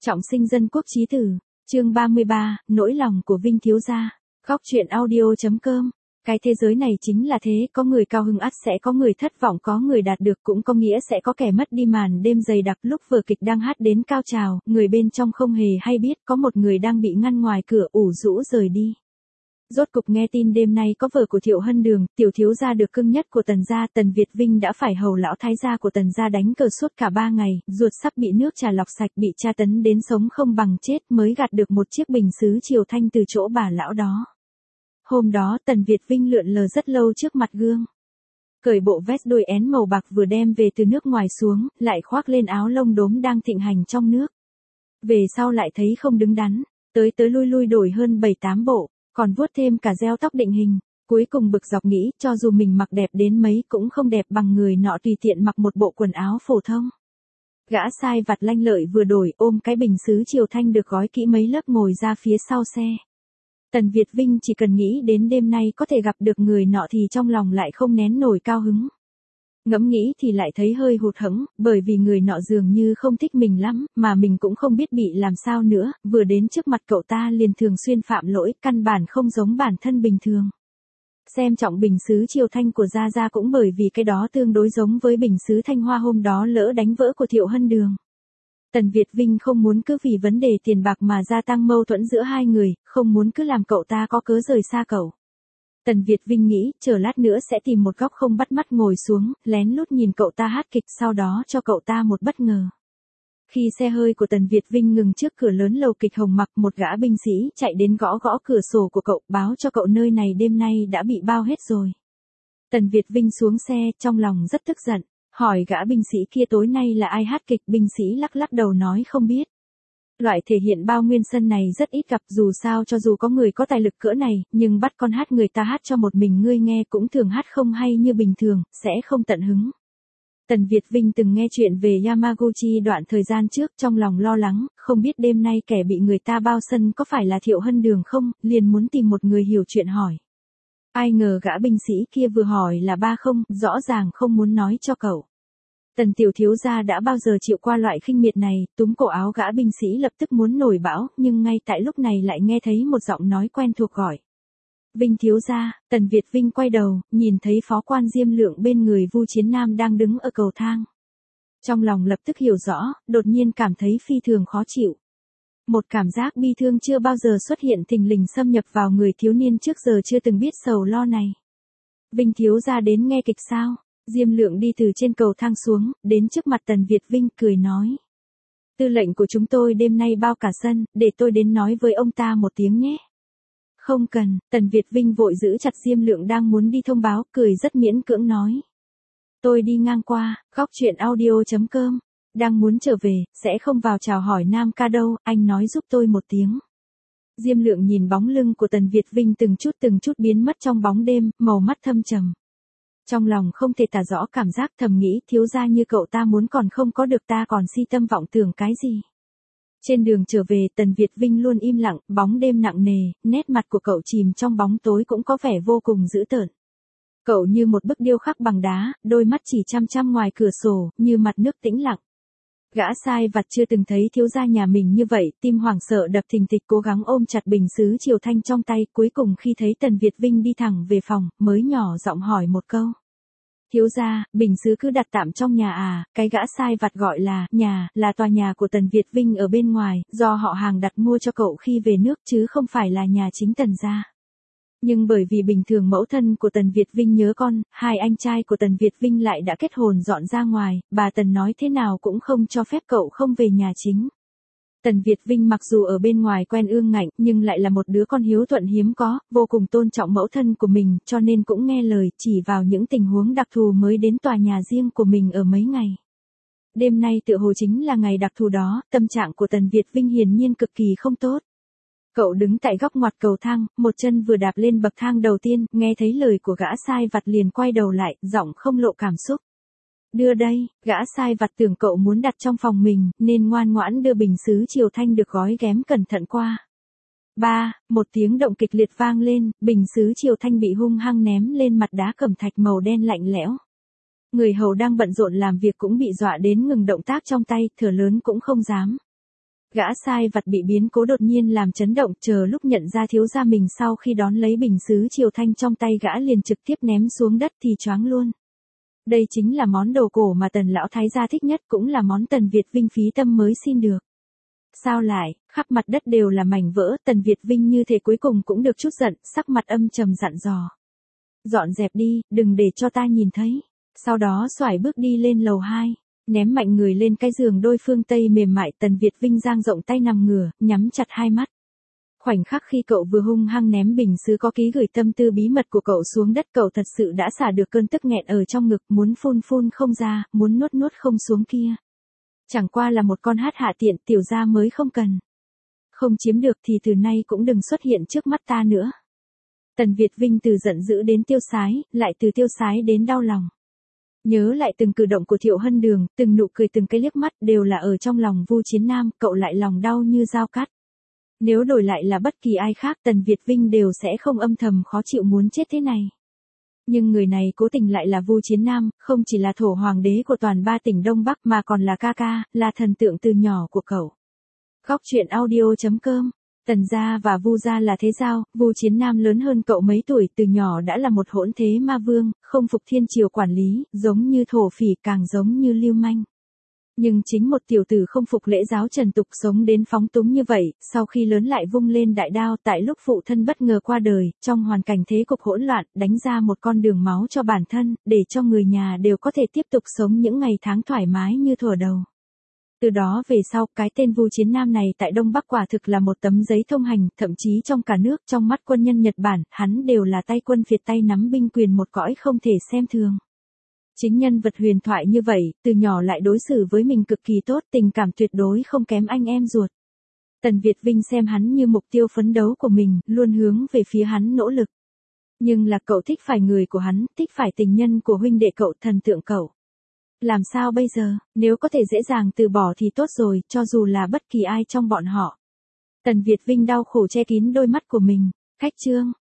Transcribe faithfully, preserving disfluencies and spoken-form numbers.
Trọng sinh dân quốc chí tử, chương ba mươi ba, nỗi lòng của Vinh thiếu gia. Góc truyện audio.com. Cái thế giới này chính là thế, có người cao hứng ắt sẽ có người thất vọng, có người đạt được cũng có nghĩa sẽ có kẻ mất đi. Màn đêm dày đặc, lúc vở kịch đang hát đến cao trào, người bên trong không hề hay biết có một người đang bị ngăn ngoài cửa ủ rũ rời đi. Rốt cục nghe tin đêm nay có vở của Thiệu Hân Đường, tiểu thiếu gia được cưng nhất của Tần gia, Tần Việt Vinh đã phải hầu lão thái gia của Tần gia đánh cờ suốt cả ba ngày, ruột sắp bị nước trà lọc sạch, bị tra tấn đến sống không bằng chết mới gạt được một chiếc bình sứ triều thanh từ chỗ bà lão đó. Hôm đó Tần Việt Vinh lượn lờ rất lâu trước mặt gương. Cởi bộ vest đôi én màu bạc vừa đem về từ nước ngoài xuống, lại khoác lên áo lông đốm đang thịnh hành trong nước. Về sau lại thấy không đứng đắn, tới tới lui lui đổi hơn bảy tám bộ, còn vuốt thêm cả gel tóc định hình. Cuối cùng bực dọc nghĩ, cho dù mình mặc đẹp đến mấy cũng không đẹp bằng người nọ tùy tiện mặc một bộ quần áo phổ thông. Gã sai vặt lanh lợi vừa đổi, ôm cái bình sứ triều thanh được gói kỹ mấy lớp ngồi ra phía sau xe. Tần Việt Vinh chỉ cần nghĩ đến đêm nay có thể gặp được người nọ thì trong lòng lại không nén nổi cao hứng. Ngẫm nghĩ thì lại thấy hơi hụt hẫng, bởi vì người nọ dường như không thích mình lắm, mà mình cũng không biết bị làm sao nữa, vừa đến trước mặt cậu ta liền thường xuyên phạm lỗi, căn bản không giống bản thân bình thường. Xem trọng bình sứ triều thanh của Gia Gia cũng bởi vì cái đó tương đối giống với bình sứ thanh hoa hôm đó lỡ đánh vỡ của Thiệu Hân Đường. Tần Việt Vinh không muốn cứ vì vấn đề tiền bạc mà gia tăng mâu thuẫn giữa hai người, không muốn cứ làm cậu ta có cớ rời xa cậu. Tần Việt Vinh nghĩ, chờ lát nữa sẽ tìm một góc không bắt mắt ngồi xuống, lén lút nhìn cậu ta hát kịch, sau đó cho cậu ta một bất ngờ. Khi xe hơi của Tần Việt Vinh ngừng trước cửa lớn lầu kịch Hồng Mặc, một gã binh sĩ chạy đến gõ gõ cửa sổ của cậu, báo cho cậu nơi này đêm nay đã bị bao hết rồi. Tần Việt Vinh xuống xe, trong lòng rất tức giận, hỏi gã binh sĩ kia tối nay là ai hát kịch. Binh sĩ lắc lắc đầu nói không biết. Loại thể hiện bao nguyên sân này rất ít gặp, dù sao cho dù có người có tài lực cỡ này, nhưng bắt con hát người ta hát cho một mình ngươi nghe cũng thường hát không hay như bình thường, sẽ không tận hứng. Tần Việt Vinh từng nghe chuyện về Yamaguchi đoạn thời gian trước, trong lòng lo lắng, không biết đêm nay kẻ bị người ta bao sân có phải là Thiệu Hân Đường không, liền muốn tìm một người hiểu chuyện hỏi. Ai ngờ gã binh sĩ kia vừa hỏi là ba không, rõ ràng không muốn nói cho cậu. Tần tiểu thiếu gia đã bao giờ chịu qua loại khinh miệt này, túm cổ áo gã binh sĩ lập tức muốn nổi bão, nhưng ngay tại lúc này lại nghe thấy một giọng nói quen thuộc gọi. Vinh thiếu gia. Tần Việt Vinh quay đầu, nhìn thấy phó quan Diêm Lượng bên người Vu Chiến Nam đang đứng ở cầu thang. Trong lòng lập tức hiểu rõ, đột nhiên cảm thấy phi thường khó chịu. Một cảm giác bi thương chưa bao giờ xuất hiện thình lình xâm nhập vào người thiếu niên trước giờ chưa từng biết sầu lo này. Vinh thiếu gia đến nghe kịch sao? Diêm Lượng đi từ trên cầu thang xuống, đến trước mặt Tần Việt Vinh, cười nói. Tư lệnh của chúng tôi đêm nay bao cả sân, để tôi đến nói với ông ta một tiếng nhé. Không cần. Tần Việt Vinh vội giữ chặt Diêm Lượng đang muốn đi thông báo, cười rất miễn cưỡng nói. Tôi đi ngang qua. Góc truyện audio.com. Đang muốn trở về, sẽ không vào chào hỏi Nam ca đâu, anh nói giúp tôi một tiếng. Diêm Lượng nhìn bóng lưng của Tần Việt Vinh từng chút từng chút biến mất trong bóng đêm, màu mắt thâm trầm. Trong lòng không thể tả rõ cảm giác, thầm nghĩ thiếu gia như cậu ta muốn còn không có được, ta còn si tâm vọng tưởng cái gì. Trên đường trở về, Tần Việt Vinh luôn im lặng, bóng đêm nặng nề, nét mặt của cậu chìm trong bóng tối cũng có vẻ vô cùng dữ tợn. Cậu như một bức điêu khắc bằng đá, đôi mắt chỉ chăm chăm ngoài cửa sổ, như mặt nước tĩnh lặng. Gã sai vặt chưa từng thấy thiếu gia nhà mình như vậy, tim hoảng sợ đập thình thịch, cố gắng ôm chặt bình sứ triều thanh trong tay, cuối cùng khi thấy Tần Việt Vinh đi thẳng về phòng, mới nhỏ giọng hỏi một câu. Thiếu gia, bình sứ cứ đặt tạm trong nhà à? Cái gã sai vặt gọi là nhà, là tòa nhà của Tần Việt Vinh ở bên ngoài, do họ hàng đặt mua cho cậu khi về nước chứ không phải là nhà chính Tần gia. Nhưng bởi vì bình thường mẫu thân của Tần Việt Vinh nhớ con, hai anh trai của Tần Việt Vinh lại đã kết hôn dọn ra ngoài, bà Tần nói thế nào cũng không cho phép cậu không về nhà chính. Tần Việt Vinh mặc dù ở bên ngoài quen ương ngạnh, nhưng lại là một đứa con hiếu thuận hiếm có, vô cùng tôn trọng mẫu thân của mình, cho nên cũng nghe lời, chỉ vào những tình huống đặc thù mới đến tòa nhà riêng của mình ở mấy ngày. Đêm nay tựa hồ chính là ngày đặc thù đó, tâm trạng của Tần Việt Vinh hiển nhiên cực kỳ không tốt. Cậu đứng tại góc ngoặt cầu thang, một chân vừa đạp lên bậc thang đầu tiên, nghe thấy lời của gã sai vặt liền quay đầu lại, giọng không lộ cảm xúc. Đưa đây. Gã sai vặt tưởng cậu muốn đặt trong phòng mình, nên ngoan ngoãn đưa bình sứ triều thanh được gói ghém cẩn thận qua. Ba, một tiếng động kịch liệt vang lên, bình sứ triều thanh bị hung hăng ném lên mặt đá cẩm thạch màu đen lạnh lẽo. Người hầu đang bận rộn làm việc cũng bị dọa đến ngừng động tác trong tay, thở lớn cũng không dám. Gã sai vặt bị biến cố đột nhiên làm chấn động, chờ lúc nhận ra thiếu gia mình sau khi đón lấy bình sứ triều thanh trong tay gã liền trực tiếp ném xuống đất thì choáng luôn. Đây chính là món đồ cổ mà Tần lão thái gia thích nhất, cũng là món Tần Việt Vinh phí tâm mới xin được. Sao lại, khắp mặt đất đều là mảnh vỡ, Tần Việt Vinh như thế cuối cùng cũng được chút giận, sắc mặt âm trầm dặn dò. Dọn dẹp đi, đừng để cho ta nhìn thấy. Sau đó xoải bước đi lên lầu hai, ném mạnh người lên cái giường đôi phương Tây mềm mại. Tần Việt Vinh dang rộng tay nằm ngửa, nhắm chặt hai mắt. Khoảnh khắc khi cậu vừa hung hăng ném bình sứ có ký gửi tâm tư bí mật của cậu xuống đất, cậu thật sự đã xả được cơn tức nghẹn ở trong ngực, muốn phun phun không ra, muốn nuốt nuốt không xuống kia. Chẳng qua là một con hát hạ tiện, tiểu gia mới không cần. Không chiếm được thì từ nay cũng đừng xuất hiện trước mắt ta nữa. Tần Việt Vinh từ giận dữ đến tiêu sái, lại từ tiêu sái đến đau lòng. Nhớ lại từng cử động của Thiệu Hân Đường, từng nụ cười, từng cái liếc mắt đều là ở trong lòng Vu Chiến Nam, cậu lại lòng đau như dao cắt. Nếu đổi lại là bất kỳ ai khác, Tần Việt Vinh đều sẽ không âm thầm khó chịu muốn chết thế này. Nhưng người này cố tình lại là Vu Chiến Nam, không chỉ là thổ hoàng đế của toàn ba tỉnh Đông Bắc mà còn là ca ca, là thần tượng từ nhỏ của cậu. Góc truyện audio chấm com. Tần gia và Vu gia là thế giao, Vu Chiến Nam lớn hơn cậu mấy tuổi, từ nhỏ đã là một hỗn thế ma vương, không phục thiên triều quản lý, giống như thổ phỉ càng giống như lưu manh. Nhưng chính một tiểu tử không phục lễ giáo trần tục, sống đến phóng túng như vậy, sau khi lớn lại vung lên đại đao tại lúc phụ thân bất ngờ qua đời, trong hoàn cảnh thế cục hỗn loạn, đánh ra một con đường máu cho bản thân, để cho người nhà đều có thể tiếp tục sống những ngày tháng thoải mái như thuở đầu. Từ đó về sau, cái tên Vu Chiến Nam này tại Đông Bắc quả thực là một tấm giấy thông hành, thậm chí trong cả nước, trong mắt quân nhân Nhật Bản, hắn đều là tay quân Việt, tay nắm binh quyền một cõi không thể xem thường. Chính nhân vật huyền thoại như vậy, từ nhỏ lại đối xử với mình cực kỳ tốt, tình cảm tuyệt đối không kém anh em ruột. Tần Việt Vinh xem hắn như mục tiêu phấn đấu của mình, luôn hướng về phía hắn nỗ lực. Nhưng là cậu thích phải người của hắn, thích phải tình nhân của huynh đệ cậu, thần tượng cậu. Làm sao bây giờ, nếu có thể dễ dàng từ bỏ thì tốt rồi, cho dù là bất kỳ ai trong bọn họ. Tần Việt Vinh đau khổ che kín đôi mắt của mình. Cách chương